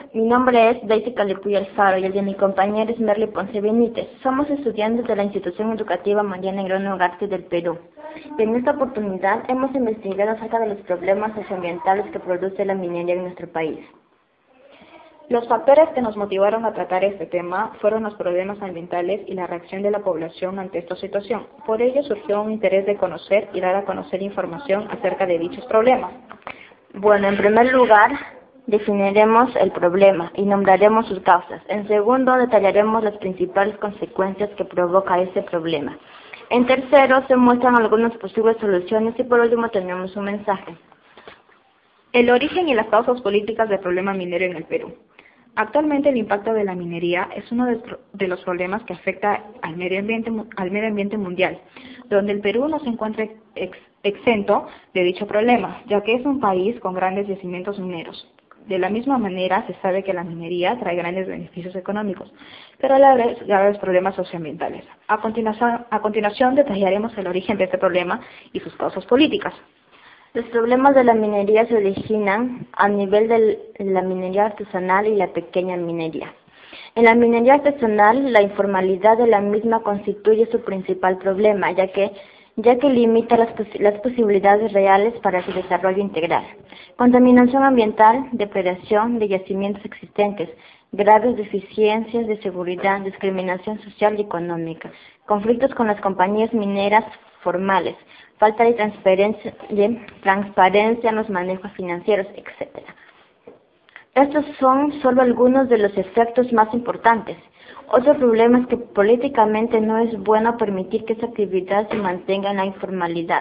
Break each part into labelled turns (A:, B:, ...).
A: Mi nombre es Daisy Calipuy Alfaro y el de mi compañera es Merly Ponce Benítez. Somos estudiantes de la Institución Educativa Mariana Negrón Ugarte del Perú. Y en esta oportunidad hemos investigado acerca de los problemas socioambientales que produce la minería en nuestro país.
B: Los factores que nos motivaron a tratar este tema fueron los problemas ambientales y la reacción de la población ante esta situación. Por ello surgió un interés de conocer y dar a conocer información acerca de dichos problemas.
A: Bueno, en primer lugar, definiremos el problema y nombraremos sus causas. En segundo, detallaremos las principales consecuencias que provoca ese problema. En tercero, se muestran algunas posibles soluciones y por último tenemos un mensaje.
B: El origen y las causas políticas del problema minero en el Perú. Actualmente el impacto de la minería es uno de los problemas que afecta al medio ambiente mundial, donde el Perú no se encuentra exento de dicho problema, ya que es un país con grandes yacimientos mineros. De la misma manera, se sabe que la minería trae grandes beneficios económicos, pero a la vez graves problemas socioambientales. A continuación detallaremos el origen de este problema y sus causas políticas.
A: Los problemas de la minería se originan a nivel de la minería artesanal y la pequeña minería. En la minería artesanal, la informalidad de la misma constituye su principal problema, ya que limita las posibilidades reales para su desarrollo integral. Contaminación ambiental, depredación de yacimientos existentes, graves deficiencias de seguridad, discriminación social y económica, conflictos con las compañías mineras formales, falta de transparencia en los manejos financieros, etc. Estos son solo algunos de los efectos más importantes. Otro problema es que políticamente no es bueno permitir que esa actividad se mantenga en la informalidad.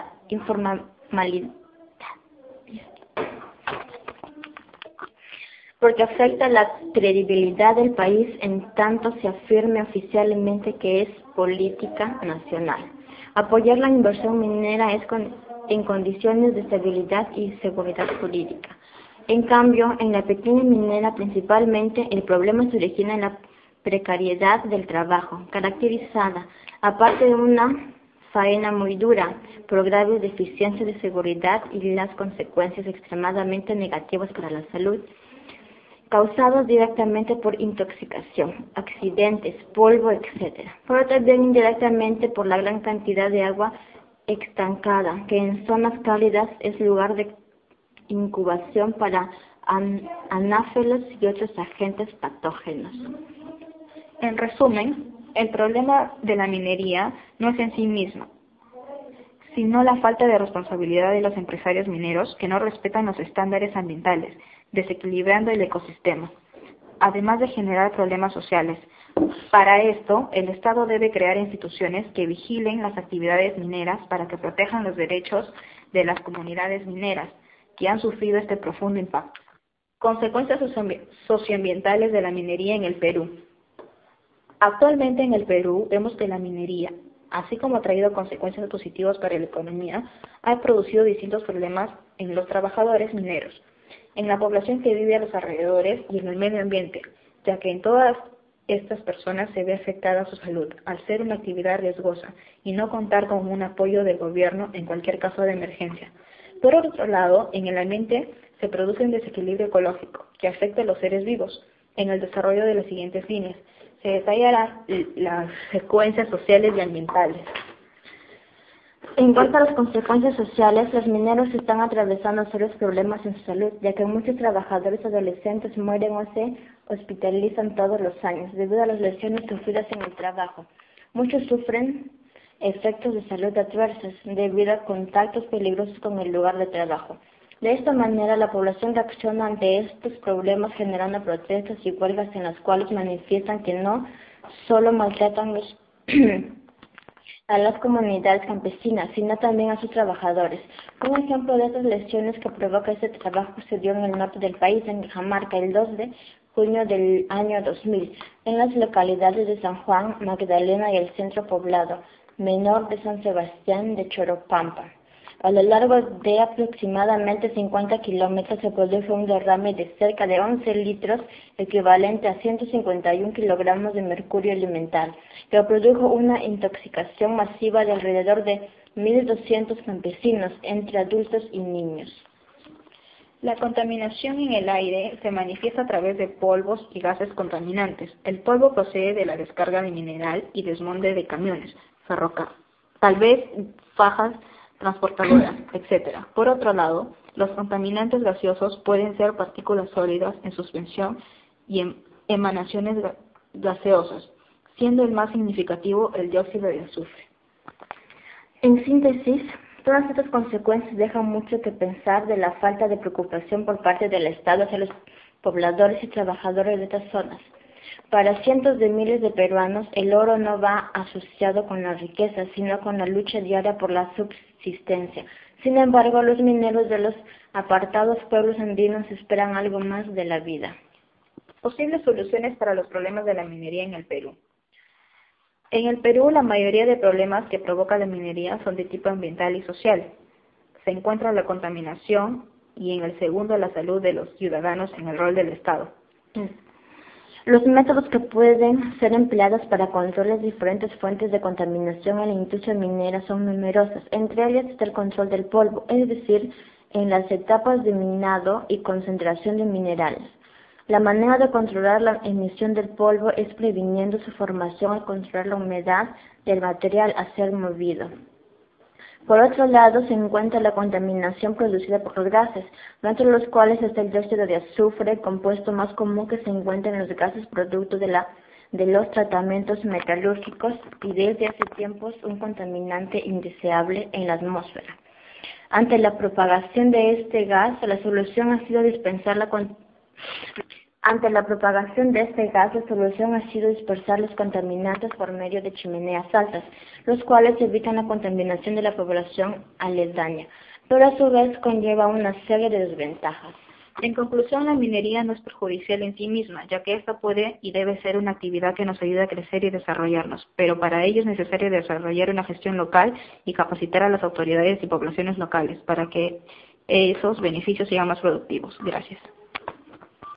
A: Porque afecta la credibilidad del país en tanto se afirme oficialmente que es política nacional. Apoyar la inversión minera es en condiciones de estabilidad y seguridad jurídica. En cambio, en la pequeña minera principalmente el problema se origina en la precariedad del trabajo, caracterizada, aparte de una faena muy dura, por graves deficiencias de seguridad y las consecuencias extremadamente negativas para la salud, causados directamente por intoxicación, accidentes, polvo, etc. Pero también indirectamente por la gran cantidad de agua estancada, que en zonas cálidas es lugar de incubación para anáfilos y otros agentes patógenos.
B: En resumen, el problema de la minería no es en sí mismo, sino la falta de responsabilidad de los empresarios mineros que no respetan los estándares ambientales, desequilibrando el ecosistema, además de generar problemas sociales. Para esto, el Estado debe crear instituciones que vigilen las actividades mineras para que protejan los derechos de las comunidades mineras que han sufrido este profundo impacto. Consecuencias socioambientales de la minería en el Perú. Actualmente en el Perú vemos que la minería, así como ha traído consecuencias positivas para la economía, ha producido distintos problemas en los trabajadores mineros, en la población que vive a los alrededores y en el medio ambiente, ya que en todas estas personas se ve afectada su salud, al ser una actividad riesgosa y no contar con un apoyo del gobierno en cualquier caso de emergencia. Por otro lado, en el ambiente se produce un desequilibrio ecológico que afecta a los seres vivos. En el desarrollo de las siguientes líneas se detallarán las consecuencias sociales y ambientales.
A: En cuanto a las consecuencias sociales, los mineros están atravesando serios problemas en su salud, ya que muchos trabajadores adolescentes mueren o se hospitalizan todos los años debido a las lesiones sufridas en el trabajo. Muchos sufren efectos de salud adversos debido a contactos peligrosos con el lugar de trabajo. De esta manera, la población reacciona ante estos problemas generando protestas y huelgas en las cuales manifiestan que no solo maltratan a las comunidades campesinas, sino también a sus trabajadores. Un ejemplo de estas lesiones que provoca este trabajo se dio en el norte del país, en Cajamarca, el 2 de junio del año 2000, en las localidades de San Juan, Magdalena y el centro poblado menor de San Sebastián de Choropampa. A lo largo de aproximadamente 50 kilómetros se produjo un derrame de cerca de 11 litros, equivalente a 151 kilogramos de mercurio elemental, que produjo una intoxicación masiva de alrededor de 1.200 campesinos, entre adultos y niños.
B: La contaminación en el aire se manifiesta a través de polvos y gases contaminantes. El polvo procede de la descarga de mineral y desmonte de camiones, tal vez fajas transportadoras, etc. Por otro lado, los contaminantes gaseosos pueden ser partículas sólidas en suspensión y emanaciones gaseosas, siendo el más significativo el dióxido de azufre.
A: En síntesis, todas estas consecuencias dejan mucho que pensar de la falta de preocupación por parte del Estado hacia los pobladores y trabajadores de estas zonas. Para cientos de miles de peruanos, el oro no va asociado con la riqueza, sino con la lucha diaria por la subsistencia. Sin embargo, los mineros de los apartados pueblos andinos esperan algo más de la vida.
B: Posibles soluciones para los problemas de la minería en el Perú. En el Perú, la mayoría de problemas que provoca la minería son de tipo ambiental y social. Se encuentra la contaminación y en el segundo la salud de los ciudadanos en el rol del Estado.
A: Los métodos que pueden ser empleados para controlar las diferentes fuentes de contaminación en la industria minera son numerosas. Entre ellas está el control del polvo, es decir, en las etapas de minado y concentración de minerales. La manera de controlar la emisión del polvo es previniendo su formación al controlar la humedad del material a ser movido. Por otro lado, se encuentra la contaminación producida por los gases, dentro de los cuales está el dióxido de azufre, compuesto más común que se encuentra en los gases producto de los tratamientos metalúrgicos y desde hace tiempos un contaminante indeseable en la atmósfera. Ante la propagación de este gas, la solución ha sido dispersar los contaminantes por medio de chimeneas altas, los cuales evitan la contaminación de la población aledaña, pero a su vez conlleva una serie de desventajas.
B: En conclusión, la minería no es perjudicial en sí misma, ya que esta puede y debe ser una actividad que nos ayude a crecer y desarrollarnos, pero para ello es necesario desarrollar una gestión local y capacitar a las autoridades y poblaciones locales para que esos beneficios sean más productivos. Gracias.